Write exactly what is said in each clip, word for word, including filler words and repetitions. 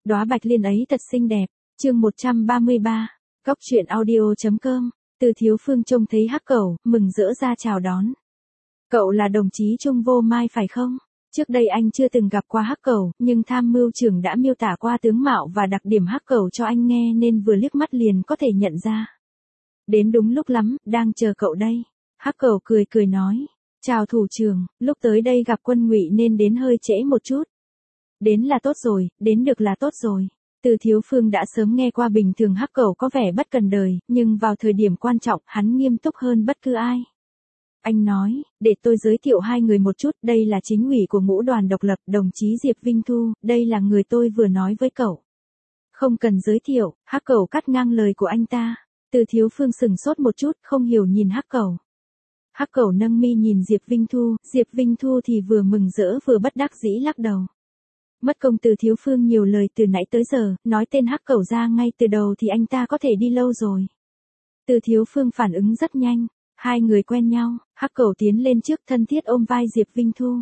Đóa bạch liên ấy thật xinh đẹp. Chương một trăm ba mươi ba. Cóc truyện audio chấm com. Từ Thiếu Phương trông thấy hắc cẩu, mừng rỡ ra chào đón. Cậu là đồng chí Trung Vô Mai phải không? Trước đây anh chưa từng gặp qua hắc cẩu, nhưng tham mưu trưởng đã miêu tả qua tướng mạo và đặc điểm hắc cẩu cho anh nghe nên vừa liếc mắt liền có thể nhận ra. Đến đúng lúc lắm, đang chờ cậu đây. Hắc cẩu cười cười nói. Chào thủ trưởng, lúc tới đây gặp Quân Ngụy nên đến hơi trễ một chút. Đến là tốt rồi, đến được là tốt rồi. Từ Thiếu Phương đã sớm nghe qua bình thường hắc cẩu có vẻ bất cần đời, nhưng vào thời điểm quan trọng hắn nghiêm túc hơn bất cứ ai. Anh nói, để tôi giới thiệu hai người một chút, đây là chính ủy của ngũ đoàn độc lập, đồng chí Diệp Vinh Thu, đây là người tôi vừa nói với cậu. Không cần giới thiệu, hắc cẩu cắt ngang lời của anh ta. Từ Thiếu Phương sừng sốt một chút, không hiểu nhìn hắc cẩu. Hắc cẩu nâng mi nhìn Diệp Vinh Thu, Diệp Vinh Thu thì vừa mừng rỡ vừa bất đắc dĩ lắc đầu. Mất công Từ Thiếu Phương nhiều lời từ nãy tới giờ, nói tên hắc cẩu ra ngay từ đầu thì anh ta có thể đi lâu rồi. Từ Thiếu Phương phản ứng rất nhanh, hai người quen nhau, hắc cẩu tiến lên trước thân thiết ôm vai Diệp Vinh Thu.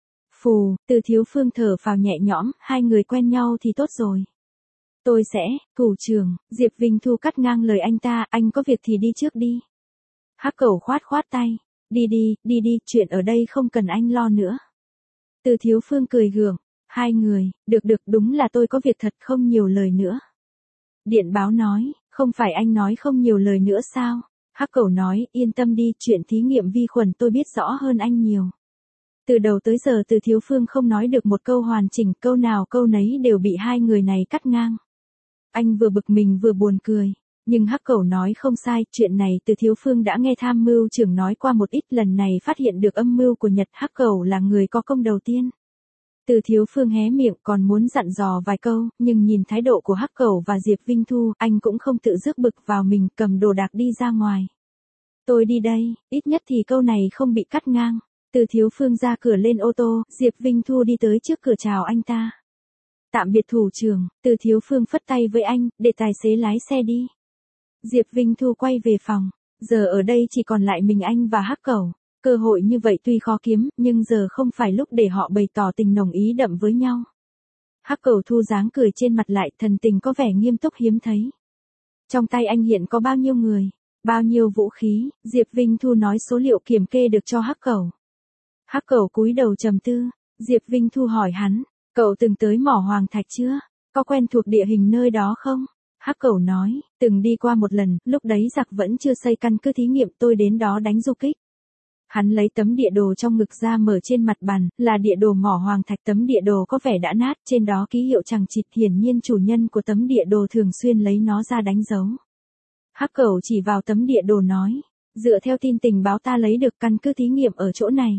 Phù, Từ Thiếu Phương thở phào nhẹ nhõm, hai người quen nhau thì tốt rồi. Tôi sẽ, thủ trưởng, Diệp Vinh Thu cắt ngang lời anh ta, anh có việc thì đi trước đi. Hắc cẩu khoát khoát tay, đi đi, đi đi, chuyện ở đây không cần anh lo nữa. Từ Thiếu Phương cười gượng, hai người, được được đúng là tôi có việc thật không nhiều lời nữa. Điện báo nói, không phải anh nói không nhiều lời nữa sao? Hắc cẩu nói, yên tâm đi, chuyện thí nghiệm vi khuẩn tôi biết rõ hơn anh nhiều. Từ đầu tới giờ Từ Thiếu Phương không nói được một câu hoàn chỉnh, câu nào câu nấy đều bị hai người này cắt ngang. Anh vừa bực mình vừa buồn cười. Nhưng hắc cẩu nói không sai, chuyện này Từ Thiếu Phương đã nghe tham mưu trưởng nói qua một ít, lần này phát hiện được âm mưu của Nhật, hắc cẩu là người có công đầu tiên. Từ Thiếu Phương hé miệng còn muốn dặn dò vài câu, nhưng nhìn thái độ của hắc cẩu và Diệp Vinh Thu, anh cũng không tự rước bực vào mình, cầm đồ đạc đi ra ngoài. Tôi đi đây, ít nhất thì câu này không bị cắt ngang. Từ Thiếu Phương ra cửa lên ô tô, Diệp Vinh Thu đi tới trước cửa chào anh ta. Tạm biệt thủ trưởng, Từ Thiếu Phương phất tay với anh, để tài xế lái xe đi. Diệp Vinh Thu quay về phòng, giờ ở đây chỉ còn lại mình anh và hắc cẩu. Cơ hội như vậy tuy khó kiếm, nhưng giờ không phải lúc để họ bày tỏ tình nồng ý đậm với nhau. Hắc cẩu thu dáng cười trên mặt lại, thần tình có vẻ nghiêm túc hiếm thấy. Trong tay anh hiện có bao nhiêu người, bao nhiêu vũ khí? Diệp Vinh Thu nói số liệu kiểm kê được cho hắc cẩu. Hắc cẩu cúi đầu trầm tư, Diệp Vinh Thu hỏi hắn, cậu từng tới mỏ Hoàng Thạch chưa? Có quen thuộc địa hình nơi đó không? Hắc cẩu nói, từng đi qua một lần, lúc đấy giặc vẫn chưa xây căn cứ thí nghiệm, tôi đến đó đánh du kích. Hắn lấy tấm địa đồ trong ngực ra mở trên mặt bàn, là địa đồ mỏ Hoàng Thạch, tấm địa đồ có vẻ đã nát, trên đó ký hiệu chằng chịt, hiển nhiên chủ nhân của tấm địa đồ thường xuyên lấy nó ra đánh dấu. Hắc cẩu chỉ vào tấm địa đồ nói, dựa theo tin tình báo ta lấy được căn cứ thí nghiệm ở chỗ này.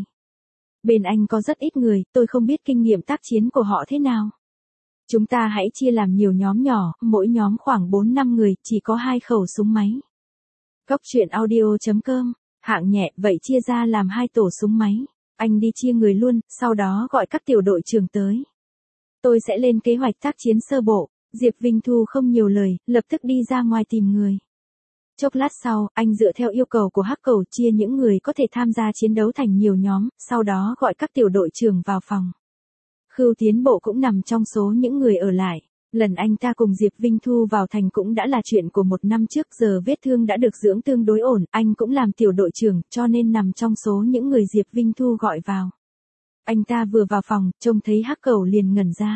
Bên anh có rất ít người, tôi không biết kinh nghiệm tác chiến của họ thế nào. Chúng ta hãy chia làm nhiều nhóm nhỏ, mỗi nhóm khoảng bốn năm người, chỉ có hai khẩu súng máy. Cóc truyện audio chấm com. Hạng nhẹ, vậy chia ra làm hai tổ súng máy. Anh đi chia người luôn, sau đó gọi các tiểu đội trưởng tới. Tôi sẽ lên kế hoạch tác chiến sơ bộ. Diệp Vinh Thu không nhiều lời, lập tức đi ra ngoài tìm người. Chốc lát sau, anh dựa theo yêu cầu của hắc cẩu chia những người có thể tham gia chiến đấu thành nhiều nhóm, sau đó gọi các tiểu đội trưởng vào phòng. Khưu Tiến Bộ cũng nằm trong số những người ở lại. Lần anh ta cùng Diệp Vinh Thu vào thành cũng đã là chuyện của một năm trước, giờ vết thương đã được dưỡng tương đối ổn, anh cũng làm tiểu đội trưởng, cho nên nằm trong số những người Diệp Vinh Thu gọi vào. Anh ta vừa vào phòng, trông thấy hắc cẩu liền ngẩn ra.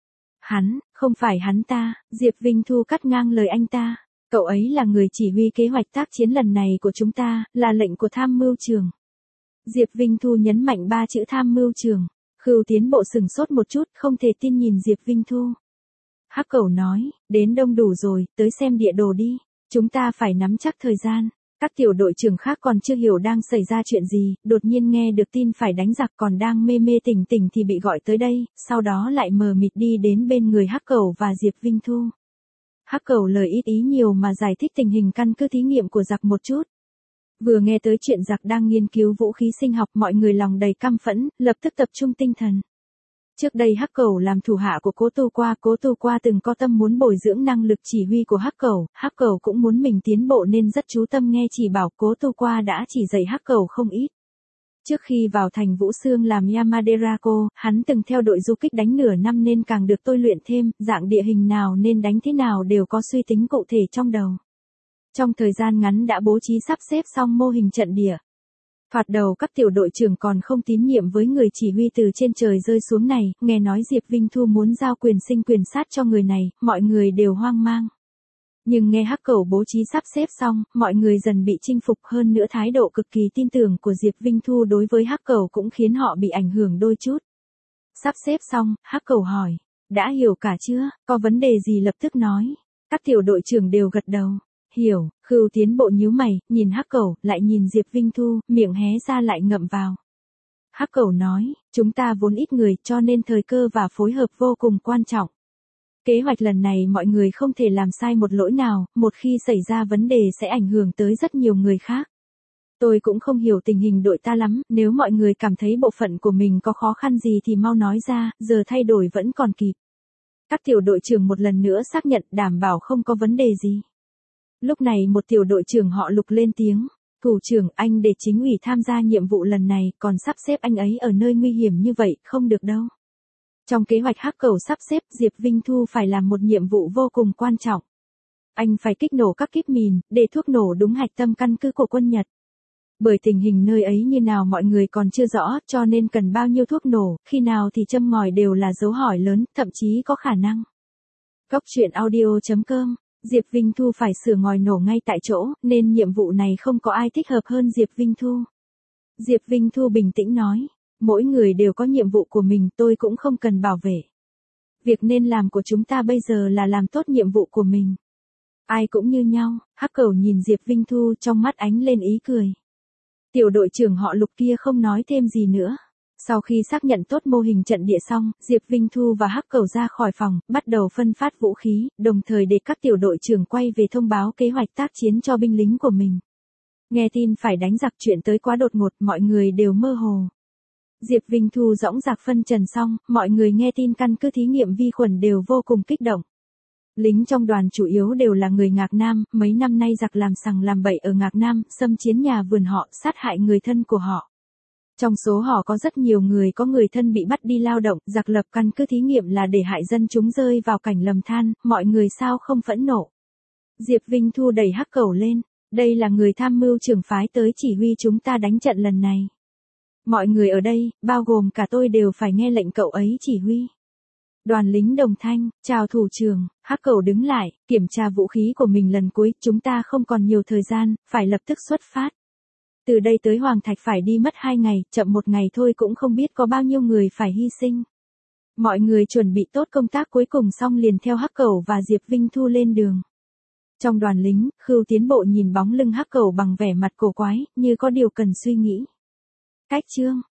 Hắn, không phải hắn ta, Diệp Vinh Thu cắt ngang lời anh ta. Cậu ấy là người chỉ huy kế hoạch tác chiến lần này của chúng ta, là lệnh của tham mưu trưởng. Diệp Vinh Thu nhấn mạnh ba chữ tham mưu trưởng. Khưu Tiến Bộ sừng sốt một chút, không thể tin nhìn Diệp Vinh Thu. Hắc cẩu nói, đến đông đủ rồi, tới xem địa đồ đi. Chúng ta phải nắm chắc thời gian. Các tiểu đội trưởng khác còn chưa hiểu đang xảy ra chuyện gì, đột nhiên nghe được tin phải đánh giặc, còn đang mê mê tỉnh tỉnh thì bị gọi tới đây, sau đó lại mờ mịt đi đến bên người hắc cẩu và Diệp Vinh Thu. Hắc cẩu lời ít ý nhiều mà giải thích tình hình căn cứ thí nghiệm của giặc một chút. Vừa nghe tới chuyện giặc đang nghiên cứu vũ khí sinh học, mọi người lòng đầy căm phẫn, lập tức tập trung tinh thần. Trước đây hắc cẩu làm thủ hạ của Cố Tu Qua, Cố Tu Qua từng có tâm muốn bồi dưỡng năng lực chỉ huy của hắc cẩu, hắc cẩu cũng muốn mình tiến bộ nên rất chú tâm nghe chỉ bảo, Cố Tu Qua đã chỉ dạy hắc cẩu không ít. Trước khi vào thành Vũ Xương làm Yamaderako, hắn từng theo đội du kích đánh nửa năm nên càng được tôi luyện thêm, dạng địa hình nào nên đánh thế nào đều có suy tính cụ thể trong đầu. Trong thời gian ngắn đã bố trí sắp xếp xong mô hình trận địa. Thoạt đầu các tiểu đội trưởng còn không tín nhiệm với người chỉ huy từ trên trời rơi xuống này, nghe nói Diệp Vinh Thu muốn giao quyền sinh quyền sát cho người này, mọi người đều hoang mang. Nhưng nghe Hắc Cẩu bố trí sắp xếp xong, mọi người dần bị chinh phục, hơn nữa thái độ cực kỳ tin tưởng của Diệp Vinh Thu đối với Hắc Cẩu cũng khiến họ bị ảnh hưởng đôi chút. Sắp xếp xong, Hắc Cẩu hỏi, đã hiểu cả chưa, có vấn đề gì lập tức nói. Các tiểu đội trưởng đều gật đầu. Hiểu. Khưu Tiến Bộ nhíu mày, nhìn Hắc Cẩu, lại nhìn Diệp Vinh Thu, miệng hé ra lại ngậm vào. Hắc Cẩu nói, chúng ta vốn ít người cho nên thời cơ và phối hợp vô cùng quan trọng. Kế hoạch lần này mọi người không thể làm sai một lỗi nào, một khi xảy ra vấn đề sẽ ảnh hưởng tới rất nhiều người khác. Tôi cũng không hiểu tình hình đội ta lắm, nếu mọi người cảm thấy bộ phận của mình có khó khăn gì thì mau nói ra, giờ thay đổi vẫn còn kịp. Các tiểu đội trưởng một lần nữa xác nhận đảm bảo không có vấn đề gì. Lúc này một tiểu đội trưởng họ Lục lên tiếng, thủ trưởng anh để chính ủy tham gia nhiệm vụ lần này, còn sắp xếp anh ấy ở nơi nguy hiểm như vậy, không được đâu. Trong kế hoạch Hắc Cẩu sắp xếp Diệp Vinh Thu phải làm một nhiệm vụ vô cùng quan trọng. Anh phải kích nổ các kíp mìn, để thuốc nổ đúng hạch tâm căn cứ của quân Nhật. Bởi tình hình nơi ấy như nào mọi người còn chưa rõ, cho nên cần bao nhiêu thuốc nổ, khi nào thì châm ngòi đều là dấu hỏi lớn, thậm chí có khả năng. Cốc truyện audio chấm com Diệp Vinh Thu phải sửa ngòi nổ ngay tại chỗ, nên nhiệm vụ này không có ai thích hợp hơn Diệp Vinh Thu. Diệp Vinh Thu bình tĩnh nói, mỗi người đều có nhiệm vụ của mình, tôi cũng không cần bảo vệ. Việc nên làm của chúng ta bây giờ là làm tốt nhiệm vụ của mình. Ai cũng như nhau. Hắc Cẩu nhìn Diệp Vinh Thu, trong mắt ánh lên ý cười. Tiểu đội trưởng họ Lục kia không nói thêm gì nữa. Sau khi xác nhận tốt mô hình trận địa xong, Diệp Vinh Thu và Hắc Cẩu ra khỏi phòng, bắt đầu phân phát vũ khí, đồng thời để các tiểu đội trưởng quay về thông báo kế hoạch tác chiến cho binh lính của mình. Nghe tin phải đánh giặc chuyện tới quá đột ngột, mọi người đều mơ hồ. Diệp Vinh Thu dõng dạc phân trần xong, mọi người nghe tin căn cứ thí nghiệm vi khuẩn đều vô cùng kích động. Lính trong đoàn chủ yếu đều là người Ngạc Nam, mấy năm nay giặc làm sằng làm bậy ở Ngạc Nam, xâm chiếm nhà vườn họ, sát hại người thân của họ. Trong số họ có rất nhiều người có người thân bị bắt đi lao động, giặc lập căn cứ thí nghiệm là để hại dân chúng rơi vào cảnh lầm than, mọi người sao không phẫn nộ. Diệp Vinh Thu đẩy Hắc Cẩu lên, đây là người tham mưu trưởng phái tới chỉ huy chúng ta đánh trận lần này. Mọi người ở đây, bao gồm cả tôi đều phải nghe lệnh cậu ấy chỉ huy. Đoàn lính đồng thanh, chào thủ trưởng. Hắc Cẩu đứng lại, kiểm tra vũ khí của mình lần cuối, chúng ta không còn nhiều thời gian, phải lập tức xuất phát. Từ đây tới Hoàng Thạch phải đi mất hai ngày, chậm một ngày thôi cũng không biết có bao nhiêu người phải hy sinh. Mọi người chuẩn bị tốt công tác cuối cùng xong liền theo Hắc Cẩu và Diệp Vinh Thu lên đường. Trong đoàn lính, Khưu Tiến Bộ nhìn bóng lưng Hắc Cẩu bằng vẻ mặt cổ quái, như có điều cần suy nghĩ. Cách chương